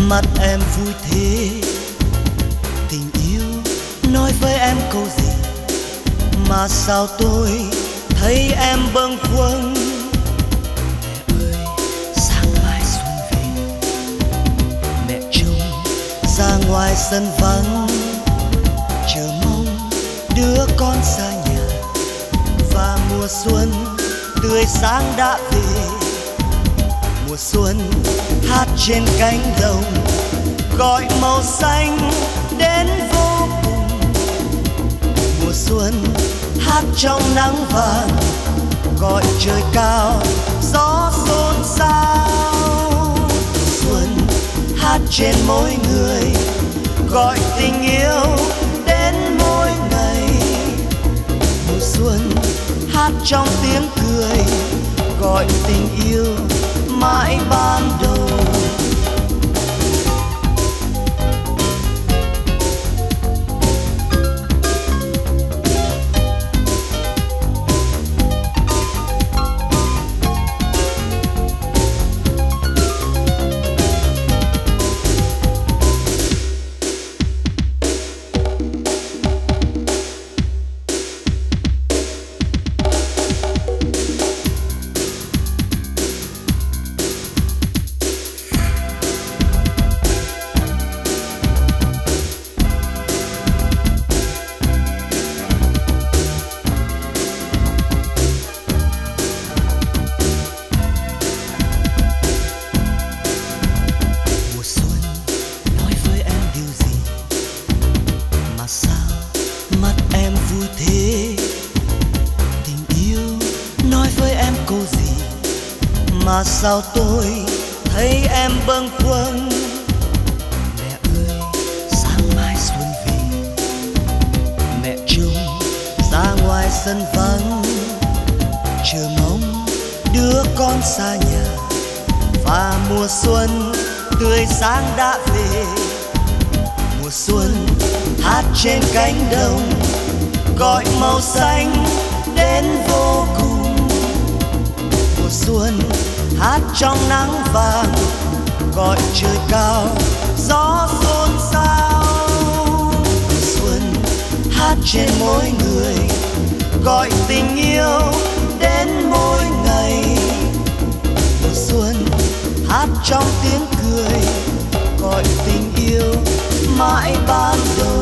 Mắt em vui thế, tình yêu nói với em câu gì mà sao tôi thấy em bâng khuâng. Mẹ ơi, sáng mai xuân về, mẹ trông ra ngoài sân vắng, chờ mong đứa con xa nhà và mùa xuân tươi sáng đã về. Mùa xuân hát trên cánh đồng, gọi màu xanh đến vô cùng. Mùa xuân hát trong nắng vàng, gọi trời cao gió xôn xao. Xuân hát trên mỗi người, gọi tình yêu đến mỗi ngày. Mùa xuân hát trong tiếng cười, gọi tình yêu mãi ban đầu. Mà sao tôi thấy em bâng khuâng. Mẹ ơi, sáng mai xuân về, mẹ trông ra ngoài sân vắng, chờ mong đứa con xa nhà và mùa xuân tươi sáng đã về. Mùa xuân hát trên cánh đồng, gọi màu xanh đến vô cùng. Mùa xuân hát trong nắng vàng, gọi trời cao gió xôn xao. Xuân hát trên mỗi người, gọi tình yêu đến mỗi ngày. Mùa xuân hát trong tiếng cười, gọi tình yêu mãi ban đầu.